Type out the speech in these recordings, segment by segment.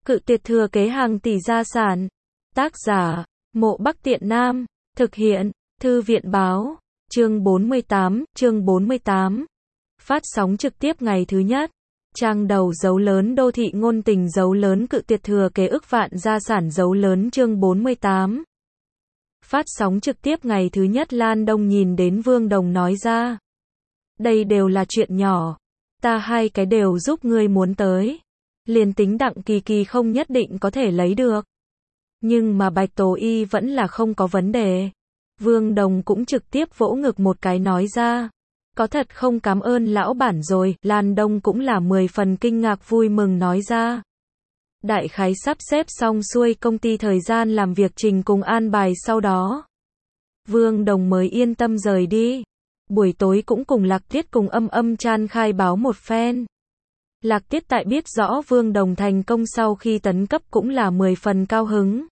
Cự tuyệt thừa kế hàng tỷ gia sản. Tác giả, Mộ Bắc Tiện Nam. Thực hiện, Thư viện báo. Chương 48. Phát sóng trực tiếp ngày thứ nhất. Trang đầu dấu lớn đô thị ngôn tình dấu lớn cự tuyệt thừa kế ức vạn gia sản dấu lớn chương 48. Phát sóng trực tiếp ngày thứ nhất Lan Đông nhìn đến Vương Đồng nói ra. Đây đều là chuyện nhỏ. Ta hai cái đều giúp ngươi muốn tới. Liền tính Đặng Kỳ Kỳ không nhất định có thể lấy được. Nhưng mà Bạch Tố Y vẫn là không có vấn đề. Vương Đồng cũng trực tiếp vỗ ngực một cái nói ra. Có thật không cảm ơn lão bản rồi, Lan Đông cũng là 10 phần kinh ngạc vui mừng nói ra. Đại khái sắp xếp xong xuôi công ty thời gian làm việc trình cùng an bài sau đó. Vương Đồng mới yên tâm rời đi. Buổi tối cũng cùng Lạc Tiết cùng Âm Chan khai báo một phen. Lạc Tiết tại biết rõ Vương Đồng thành công sau khi tấn cấp cũng là 10 phần cao hứng.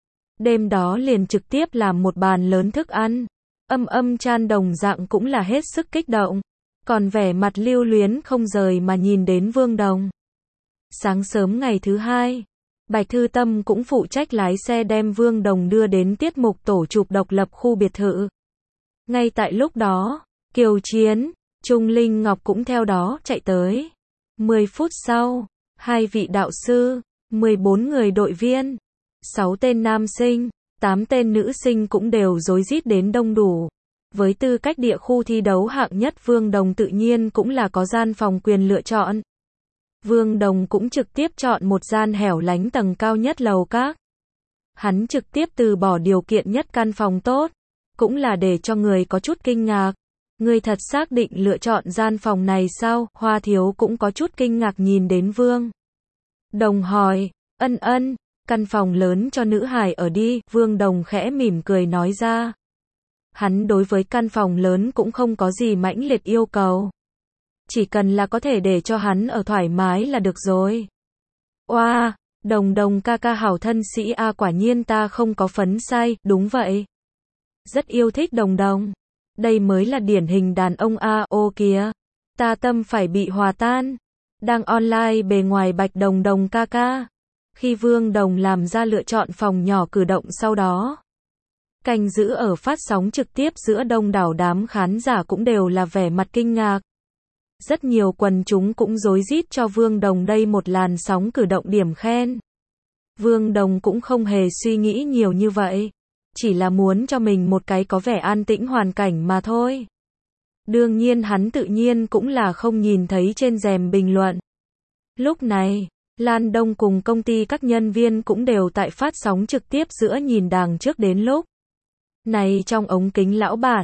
Đêm đó liền trực tiếp làm một bàn lớn thức ăn. Âm Chan đồng dạng cũng là hết sức kích động. Còn vẻ mặt lưu luyến không rời mà nhìn đến Vương Đồng. Sáng sớm ngày thứ hai, Bạch Thư Tâm cũng phụ trách lái xe đem Vương Đồng đưa đến tiết mục tổ chụp độc lập khu biệt thự. Ngay tại lúc đó, Kiều Chiến, Trung Linh Ngọc cũng theo đó chạy tới. 10 phút sau, 2 vị đạo sư, 14 người đội viên, 6 tên nam sinh, 8 tên nữ sinh cũng đều rối rít đến đông đủ. Với tư cách địa khu thi đấu hạng nhất Vương Đồng tự nhiên cũng là có gian phòng quyền lựa chọn. Vương Đồng cũng trực tiếp chọn một gian hẻo lánh tầng cao nhất lầu các. Hắn trực tiếp từ bỏ điều kiện nhất căn phòng tốt, cũng là để cho người có chút kinh ngạc. Người thật xác định lựa chọn gian phòng này sao? Hoa Thiếu cũng có chút kinh ngạc nhìn đến Vương Đồng hỏi, ân, căn phòng lớn cho nữ hài ở đi, Vương Đồng khẽ mỉm cười nói ra. Hắn đối với căn phòng lớn cũng không có gì mãnh liệt yêu cầu. Chỉ cần là có thể để cho hắn ở thoải mái là được rồi. Oa, Đồng ca ca hảo thân sĩ a, quả nhiên ta không có phấn sai, đúng vậy. Rất yêu thích Đồng. Đây mới là điển hình đàn ông a, ô kìa. Ta tâm phải bị hòa tan. Đang online bề ngoài Bạch Đồng ca ca. Khi Vương Đồng làm ra lựa chọn phòng nhỏ cử động sau đó. Canh giữ ở phát sóng trực tiếp giữa đông đảo đám khán giả cũng đều là vẻ mặt kinh ngạc. Rất nhiều quần chúng cũng rối rít cho Vương Đồng đây một làn sóng cử động điểm khen. Vương Đồng cũng không hề suy nghĩ nhiều như vậy. Chỉ là muốn cho mình một cái có vẻ an tĩnh hoàn cảnh mà thôi. Đương nhiên hắn tự nhiên cũng là không nhìn thấy trên rèm bình luận. Lúc này, Lan Đông cùng công ty các nhân viên cũng đều tại phát sóng trực tiếp giữa nhìn đàng trước đến lúc. Này trong ống kính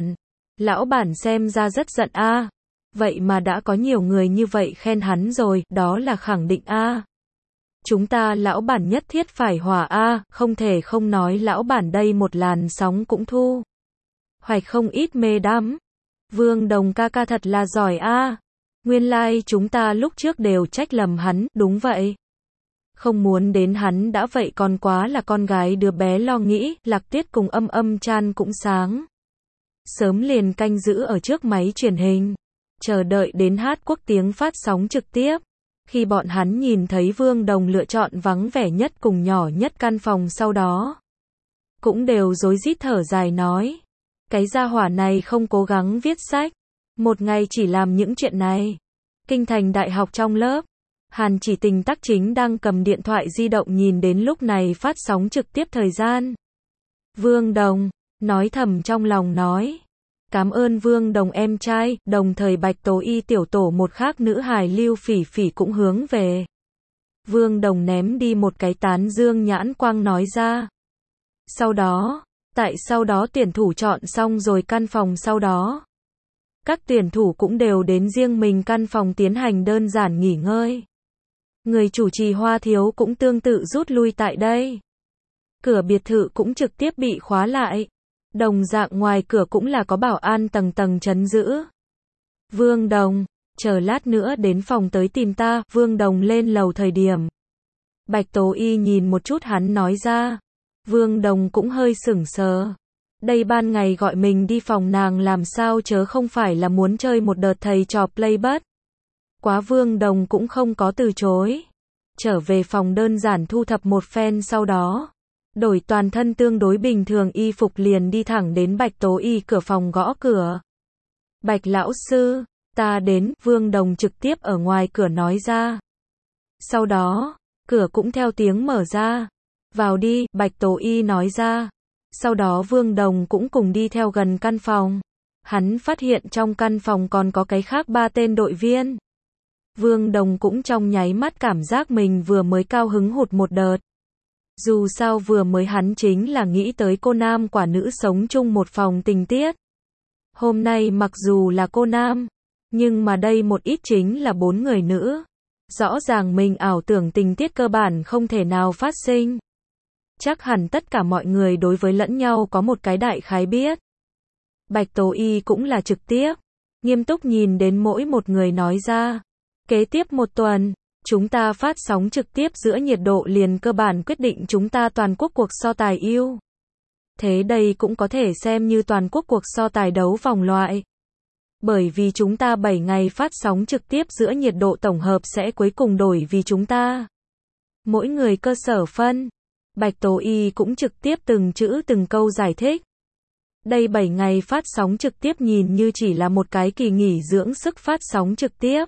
lão bản xem ra rất giận a. Vậy mà đã có nhiều người như vậy khen hắn rồi, đó là khẳng định a. Chúng ta lão bản nhất thiết phải hòa a, không thể không nói lão bản đây một làn sóng cũng thu hoạch không ít mê đắm. Vương Đồng ca ca thật là giỏi a. Nguyên lai chúng ta lúc trước đều trách lầm hắn, đúng vậy. Không muốn đến hắn đã vậy còn quá là con gái đứa bé lo nghĩ, Lạc Tiết cùng Âm Chan cũng sáng sớm liền canh giữ ở trước máy truyền hình, chờ đợi đến hát quốc tiếng phát sóng trực tiếp. Khi bọn hắn nhìn thấy Vương Đồng lựa chọn vắng vẻ nhất cùng nhỏ nhất căn phòng sau đó, cũng đều rối rít thở dài nói. Cái gia hỏa này không cố gắng viết sách, một ngày chỉ làm những chuyện này. Kinh thành đại học trong lớp, Hàn Chỉ Tình Tắc chính đang cầm điện thoại di động nhìn đến lúc này phát sóng trực tiếp thời gian. Vương Đồng, nói thầm trong lòng nói. Cảm ơn Vương Đồng em trai, đồng thời Bạch Tố Y tiểu tổ một khác nữ hài Lưu Phỉ Phỉ cũng hướng về. Vương Đồng ném đi một cái tán dương nhãn quang nói ra. Sau đó tuyển thủ chọn xong rồi căn phòng sau đó. Các tuyển thủ cũng đều đến riêng mình căn phòng tiến hành đơn giản nghỉ ngơi. Người chủ trì Hoa Thiếu cũng tương tự rút lui tại đây. Cửa biệt thự cũng trực tiếp bị khóa lại. Đồng dạng ngoài cửa cũng là có bảo an tầng trấn giữ. Vương Đồng, chờ lát nữa đến phòng tới tìm ta, Vương Đồng lên lầu thời điểm. Bạch Tố Y nhìn một chút hắn nói ra. Vương Đồng cũng hơi sửng sờ. Đây ban ngày gọi mình đi phòng nàng làm sao chớ không phải là muốn chơi một đợt thầy trò play bất. Quá Vương Đồng cũng không có từ chối. trở về phòng đơn giản thu thập một phen sau đó. Đổi toàn thân tương đối bình thường y phục liền đi thẳng đến Bạch Tố Y cửa phòng gõ cửa. Bạch lão sư, ta đến, Vương Đồng trực tiếp ở ngoài cửa nói ra. Sau đó, cửa cũng theo tiếng mở ra. Vào đi, Bạch Tố Y nói ra. Sau đó Vương Đồng cũng cùng đi theo gần căn phòng. Hắn phát hiện trong căn phòng còn có cái khác 3 tên đội viên. Vương Đồng cũng trong nháy mắt cảm giác mình vừa mới cao hứng hụt một đợt. Dù sao vừa mới hắn chính là nghĩ tới cô nam quả nữ sống chung một phòng tình tiết. Hôm nay mặc dù là cô nam, nhưng mà đây một ít chính là 4 người nữ. Rõ ràng mình ảo tưởng tình tiết cơ bản không thể nào phát sinh. Chắc hẳn tất cả mọi người đối với lẫn nhau có một cái đại khái biết. Bạch Tố Y cũng là trực tiếp, nghiêm túc nhìn đến mỗi một người nói ra. Kế tiếp một tuần, chúng ta phát sóng trực tiếp giữa nhiệt độ liền cơ bản quyết định chúng ta toàn quốc cuộc so tài yêu. Thế đây cũng có thể xem như toàn quốc cuộc so tài đấu vòng loại. Bởi vì chúng ta 7 ngày phát sóng trực tiếp giữa nhiệt độ tổng hợp sẽ cuối cùng đổi vì chúng ta. Mỗi người cơ sở phân. Bạch Tố Y cũng trực tiếp từng chữ từng câu giải thích. Đây 7 ngày phát sóng trực tiếp nhìn như chỉ là một cái kỳ nghỉ dưỡng sức phát sóng trực tiếp.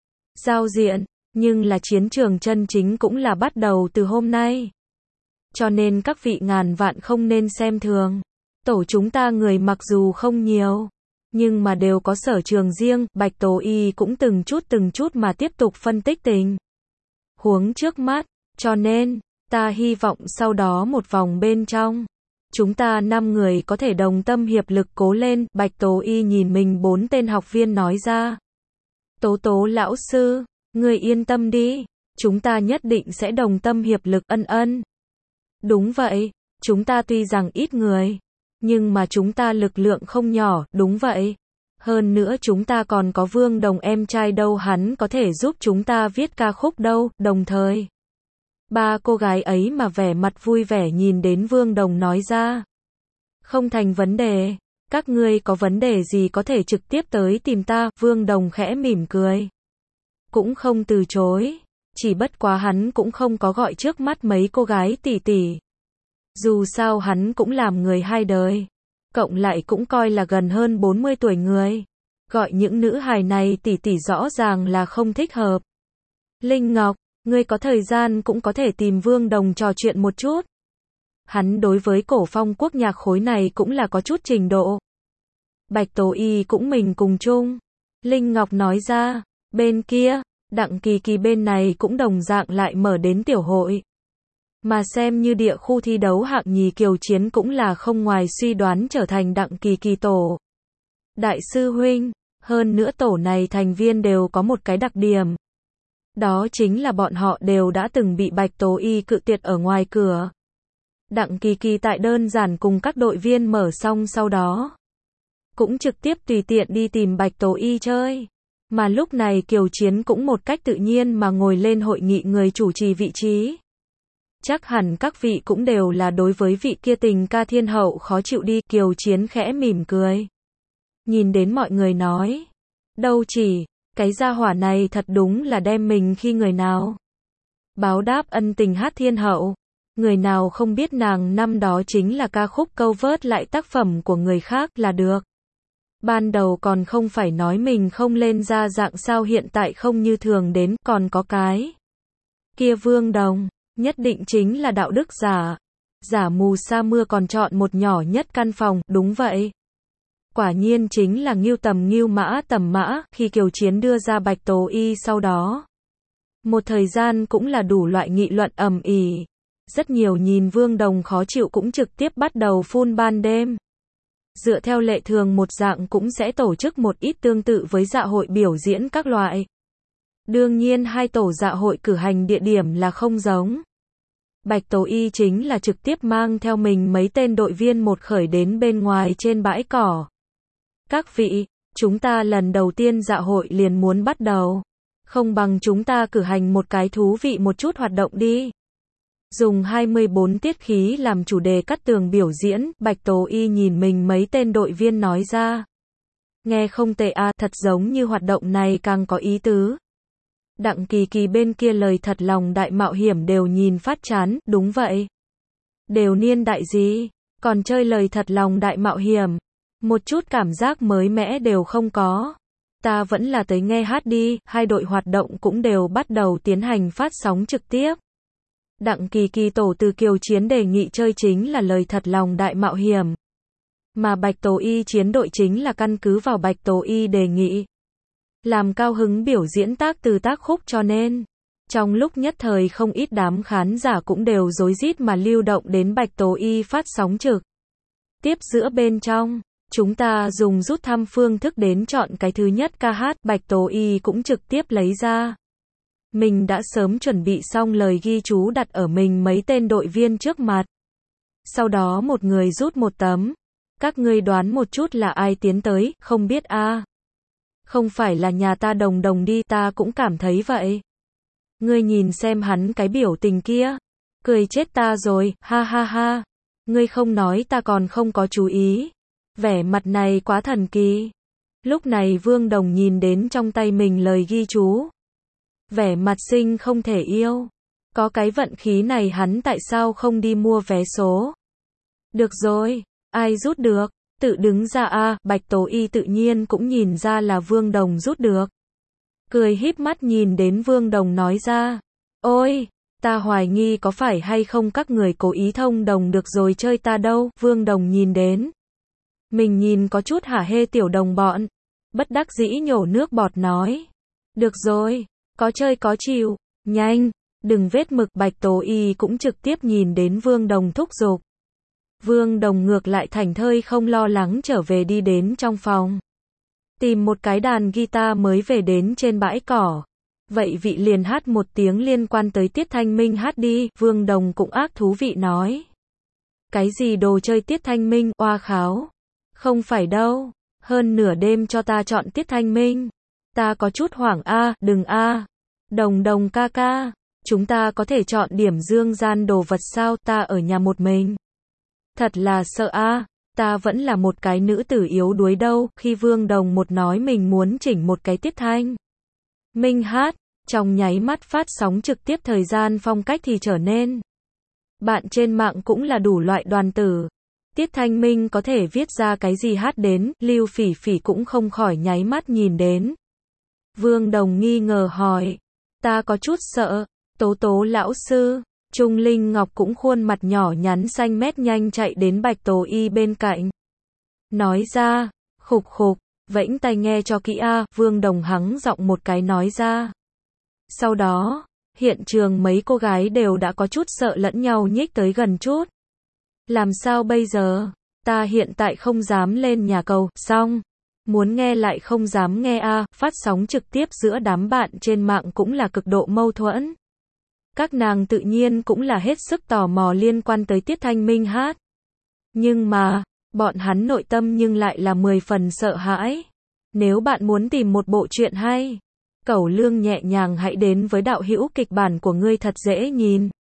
Giao diện, nhưng là chiến trường chân chính cũng là bắt đầu từ hôm nay. Cho nên các vị ngàn vạn không nên xem thường. Tổ chúng ta người mặc dù không nhiều, nhưng mà đều có sở trường riêng, Bạch Tố Y cũng từng chút mà tiếp tục phân tích tình huống trước mắt, cho nên, ta hy vọng sau đó một vòng bên trong, chúng ta 5 người có thể đồng tâm hiệp lực cố lên, Bạch Tố Y nhìn mình 4 tên học viên nói ra. Tố Tố lão sư, người yên tâm đi, chúng ta nhất định sẽ đồng tâm hiệp lực ân. Đúng vậy, chúng ta tuy rằng ít người, nhưng mà chúng ta lực lượng không nhỏ, đúng vậy. Hơn nữa chúng ta còn có Vương Đồng em trai đâu, hắn có thể giúp chúng ta viết ca khúc đâu, đồng thời. 3 cô gái ấy mà vẻ mặt vui vẻ nhìn đến Vương Đồng nói ra. Không thành vấn đề, các ngươi có vấn đề gì có thể trực tiếp tới tìm ta, Vương Đồng khẽ mỉm cười. Cũng không từ chối, chỉ bất quá hắn cũng không có gọi trước mắt mấy cô gái tỷ tỷ. Dù sao hắn cũng làm người hai đời, cộng lại cũng coi là gần hơn 40 tuổi người. Gọi những nữ hài này tỷ tỷ rõ ràng là không thích hợp. Linh Ngọc, ngươi có thời gian cũng có thể tìm Vương Đồng trò chuyện một chút. Hắn đối với cổ phong quốc nhạc khối này cũng là có chút trình độ. Bạch Tố Y cũng mình cùng chung. Linh Ngọc nói ra, bên kia, Đặng Kỳ Kỳ bên này cũng đồng dạng lại mở đến tiểu hội. Mà xem như địa khu thi đấu hạng nhì Kiều Chiến cũng là không ngoài suy đoán trở thành Đặng Kỳ Kỳ tổ. Đại sư huynh, hơn nữa tổ này thành viên đều có một cái đặc điểm. Đó chính là bọn họ đều đã từng bị Bạch Tố Y cự tuyệt ở ngoài cửa. Đặng Kỳ Kỳ tại đơn giản cùng các đội viên mở xong sau đó, cũng trực tiếp tùy tiện đi tìm Bạch Tố Y chơi. Mà lúc này Kiều Chiến cũng một cách tự nhiên mà ngồi lên hội nghị người chủ trì vị trí. Chắc hẳn các vị cũng đều là đối với vị kia tình ca thiên hậu khó chịu đi, Kiều Chiến khẽ mỉm cười. Nhìn đến mọi người nói, đâu chỉ, cái gia hỏa này thật đúng là đem mình khi người nào. Báo đáp ân tình hát thiên hậu, người nào không biết nàng năm đó chính là ca khúc câu vớt lại tác phẩm của người khác là được. Ban đầu còn không phải nói mình không lên ra dạng sao, hiện tại không như thường đến, còn có cái kia Vương Đồng, nhất định chính là đạo đức giả. Giả mù sa mưa còn chọn một nhỏ nhất căn phòng, đúng vậy. Quả nhiên chính là ngưu tầm ngưu mã tầm mã, khi Kiều Chiến đưa ra Bạch Tố Y sau đó. Một thời gian cũng là đủ loại nghị luận ầm ĩ. Rất nhiều nhìn Vương Đồng khó chịu cũng trực tiếp bắt đầu phun ban đêm. Dựa theo lệ thường một dạng cũng sẽ tổ chức một ít tương tự với dạ hội biểu diễn các loại. Đương nhiên hai tổ dạ hội cử hành địa điểm là không giống. Bạch Tố Y chính là trực tiếp mang theo mình mấy tên đội viên một khởi đến bên ngoài trên bãi cỏ. Các vị, chúng ta lần đầu tiên dạ hội liền muốn bắt đầu. Không bằng chúng ta cử hành một cái thú vị một chút hoạt động đi. Dùng 24 tiết khí làm chủ đề cắt tường biểu diễn, Bạch Tố Y nhìn mình mấy tên đội viên nói ra. Nghe không tệ à, thật giống như hoạt động này càng có ý tứ. Đặng Kỳ Kỳ bên kia lời thật lòng đại mạo hiểm đều nhìn phát chán, đúng vậy. Đều niên đại gì, còn chơi lời thật lòng đại mạo hiểm. Một chút cảm giác mới mẻ đều không có. Ta vẫn là tới nghe hát đi, hai đội hoạt động cũng đều bắt đầu tiến hành phát sóng trực tiếp. Đặng Kỳ Kỳ tổ từ Kiều Chiến đề nghị chơi chính là lời thật lòng đại mạo hiểm. Mà Bạch Tố Y chiến đội chính là căn cứ vào Bạch Tố Y đề nghị. Làm cao hứng biểu diễn tác từ tác khúc cho nên. Trong lúc nhất thời không ít đám khán giả cũng đều rối rít mà lưu động đến Bạch Tố Y phát sóng trực tiếp giữa bên trong. Chúng ta dùng rút thăm phương thức đến chọn cái thứ nhất ca hát, Bạch Tố Y cũng trực tiếp lấy ra. Mình đã sớm chuẩn bị xong lời ghi chú đặt ở mình mấy tên đội viên trước mặt. Sau đó một người rút một tấm. Các ngươi đoán một chút là ai tiến tới, không biết a. Không phải là nhà ta Đồng Đồng đi, ta cũng cảm thấy vậy. Ngươi nhìn xem hắn cái biểu tình kia. Cười chết ta rồi, ha ha ha. Ngươi không nói ta còn không có chú ý. Vẻ mặt này quá thần kỳ. Lúc này Vương Đồng nhìn đến trong tay mình lời ghi chú. Vẻ mặt sinh không thể yêu. Có cái vận khí này hắn tại sao không đi mua vé số? Được rồi, ai rút được? Tự đứng ra a. Bạch Tố Y tự nhiên cũng nhìn ra là Vương Đồng rút được. Cười híp mắt nhìn đến Vương Đồng nói ra. Ôi, ta hoài nghi có phải hay không các người cố ý thông đồng được rồi chơi ta đâu. Vương Đồng nhìn đến. Mình nhìn có chút hả hê tiểu đồng bọn. Bất đắc dĩ nhổ nước bọt nói. Được rồi, có chơi có chịu. Nhanh, đừng vết mực. Bạch Tố Y cũng trực tiếp nhìn đến Vương Đồng thúc giục. Vương Đồng ngược lại thảnh thơi không lo lắng trở về đi đến trong phòng. Tìm một cái đàn guitar mới về đến trên bãi cỏ. Vậy vị liền hát một tiếng liên quan tới Tiết Thanh Minh hát đi. Vương Đồng cũng ác thú vị nói. Cái gì đồ chơi Tiết Thanh Minh, oa kháo. Không phải đâu, hơn nửa đêm cho ta chọn Tiết Thanh Minh. Ta có chút hoảng a, đừng a. Đồng Đồng ca ca, chúng ta có thể chọn điểm dương gian đồ vật sao, ta ở nhà một mình. Thật là sợ a, ta vẫn là một cái nữ tử yếu đuối đâu. Khi Vương Đồng một nói mình muốn chỉnh một cái Tiết Thanh Minh hát, trong nháy mắt phát sóng trực tiếp thời gian phong cách thì trở nên. Bạn trên mạng cũng là đủ loại đoàn tử. Tiết Thanh Minh có thể viết ra cái gì hát đến, Lưu Phỉ Phỉ cũng không khỏi nháy mắt nhìn đến. Vương Đồng nghi ngờ hỏi, ta có chút sợ. Tố Tố lão sư, Trung Linh Ngọc cũng khuôn mặt nhỏ nhắn xanh mét nhanh chạy đến Bạch Tố Y bên cạnh. Nói ra, khục khục, vẫy tay nghe cho kỹ a. Vương Đồng hắng giọng một cái nói ra. Sau đó, hiện trường mấy cô gái đều đã có chút sợ lẫn nhau nhích tới gần chút. Làm sao bây giờ? Ta hiện tại không dám lên nhà cầu, xong. Muốn nghe lại không dám nghe a. Phát sóng trực tiếp giữa đám bạn trên mạng cũng là cực độ mâu thuẫn. Các nàng tự nhiên cũng là hết sức tò mò liên quan tới Tiết Thanh Minh hát. Nhưng mà, bọn hắn nội tâm nhưng lại là 10 phần sợ hãi. Nếu bạn muốn tìm một bộ truyện hay, Cẩu Lương nhẹ nhàng hãy đến với đạo hữu kịch bản của ngươi thật dễ nhìn.